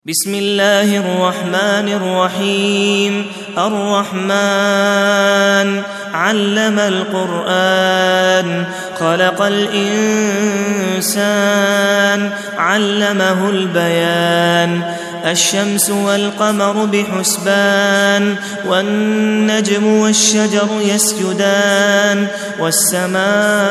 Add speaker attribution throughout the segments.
Speaker 1: بسم الله الرحمن الرحيم الرحمن علم القرآن خلق الإنسان علمه البيان الشمس والقمر بحسبان والنجم والشجر يسجدان والسماء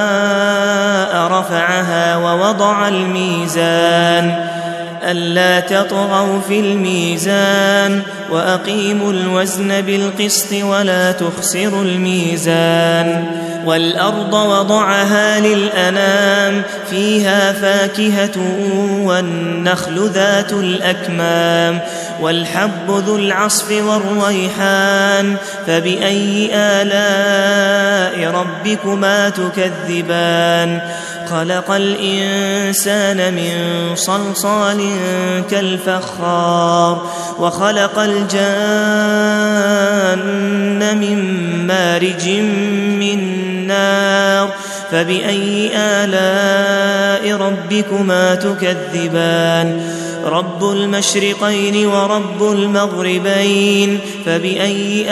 Speaker 1: رفعها ووضع الميزان ألا تطغوا في الميزان وأقيموا الوزن بالقسط ولا تخسروا الميزان والأرض وضعها للأنام فيها فاكهة والنخل ذات الأكمام والحب ذو العصف والريحان فبأي آلاء ربكما تكذبان خلق الإنسان من صلصال كالفخار وخلق الجان من مارج من نار فبأي آلاء ربكما تكذبان رب المشرقين ورب المغربين فبأي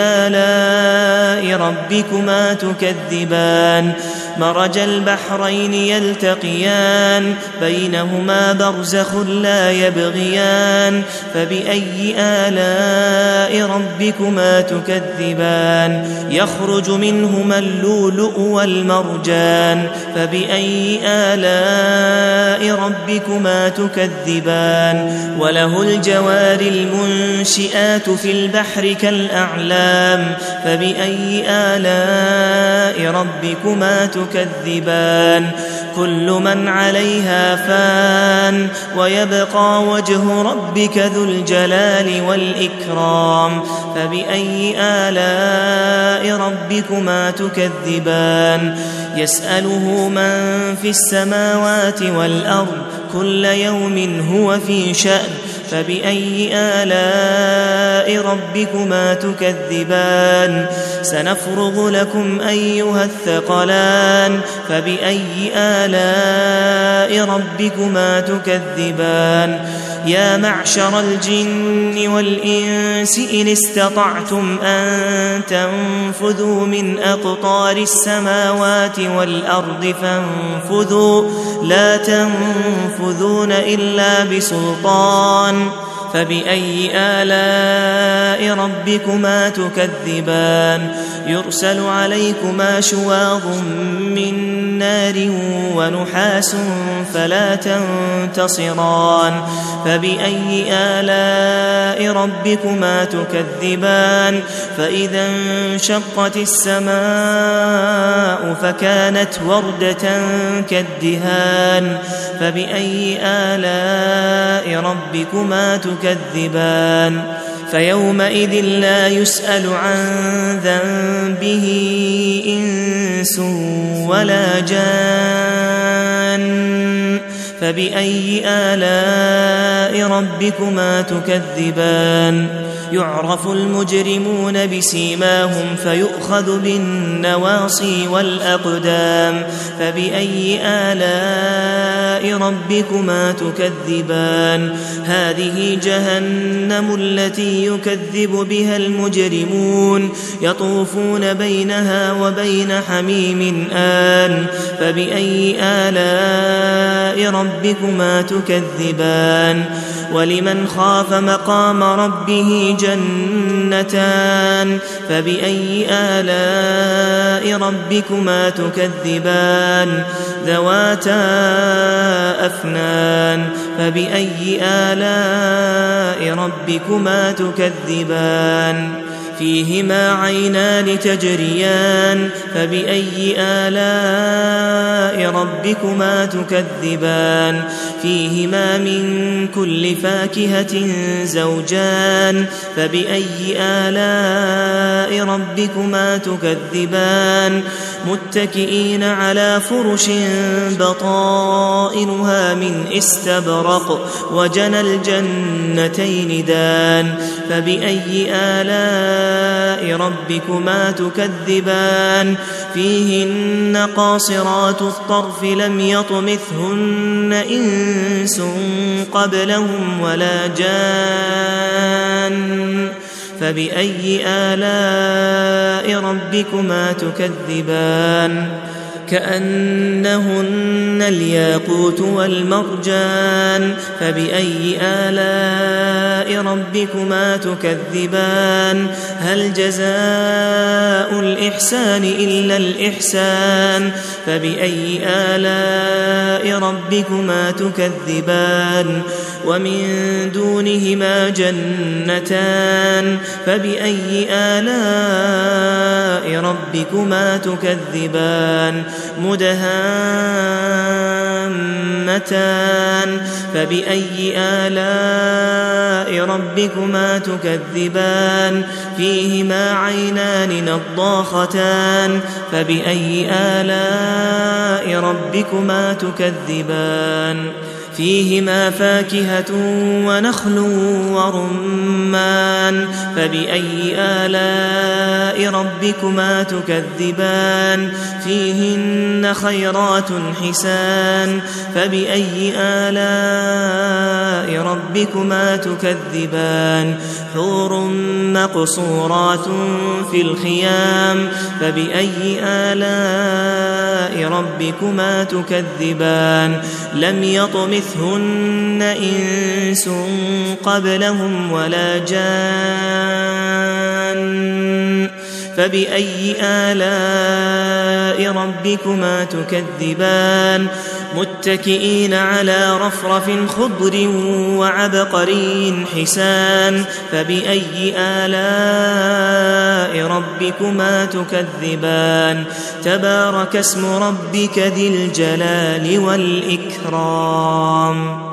Speaker 1: آلاء ربكما تكذبان مرج البحرين يلتقيان بينهما برزخ لا يبغيان فبأي آلاء ربكما تكذبان يخرج منهما اللؤلؤ والمرجان فبأي آلاء ربكما تكذبان وله الجوار المنشئات في البحر كالأعلام فبأي آلاء ربكما تكذبان كل من عليها فان ويبقى وجه ربك ذو الجلال والإكرام فبأي آلاء ربكما تكذبان يسأله من في السماوات والأرض كل يوم هو في شأن فبأي آلاء ربكما تكذبان سنفرغ لكم أيها الثقلان فبأي آلاء ربكما تكذبان يا معشر الجن والإنس إن استطعتم أن تنفذوا من أقطار السماوات والأرض فانفذوا لا تنفذون إلا بسلطان فبأي آلاء ربكما تكذبان يرسل عليكما شواظ من نار ونحاس فلا تنتصران فبأي آلاء ربكما تكذبان فإذا انشقت السماء فكانت وردة كالدهان فبأي آلاء ربكما تكذبان فيومئذ لا يسأل عن ذنبه إنس ولا جان فبأي آلاء ربكما تكذبان يعرف المجرمون بسيماهم فيؤخذ بالنواصي والأقدام فبأي آلاء ربكما تكذبان هذه جهنم التي يكذب بها المجرمون يطوفون بينها وبين حميم آن فبأي آلاء ربكما تكذبان ولمن خاف مقام ربه جنتان فبأي آلاء ربكما تكذبان ذواتا أفنان فبأي آلاء ربكما تكذبان فيهما عينان تجريان فبأي آلاء ربكما تكذبان فيهما من كل فاكهة زوجان فبأي آلاء ربكما تكذبان متكئين على فرش بطائنها من استبرق وجنى الجنتين دان فبأي آلاء ربكما تكذبان فيهن قاصرات الطرف لم يطمثهن إنس قبلهم ولا جان فبأي آلاء ربكما تكذبان كأنهن الياقوت والمرجان فبأي آلاء ربكما تكذبان هل جزاء الإحسان إلا الإحسان فبأي آلاء ربكما تكذبان ومن دونهما جنتان فبأي آلاء ربكما تكذبان مدهامتان فبأي آلاء ربكما تكذبان فيهما عينان نضاختان فبأي آلاء ربكما تكذبان فيهما فاكهة ونخل ورمان فبأي آلاء ربكما تكذبان فيهن خيرات حسان فبأي آلاء ربكما تكذبان حور مقصورات في الخيام فبأي آلاء ربكما تكذبان لم يطمثهن إنس قبلهم ولا جان فبأي آلاء ربكما تكذبان متكئين على رفرف خضر وعبقري حسان فبأي آلاء ربكما تكذبان تبارك اسم ربك ذي الجلال والإكرام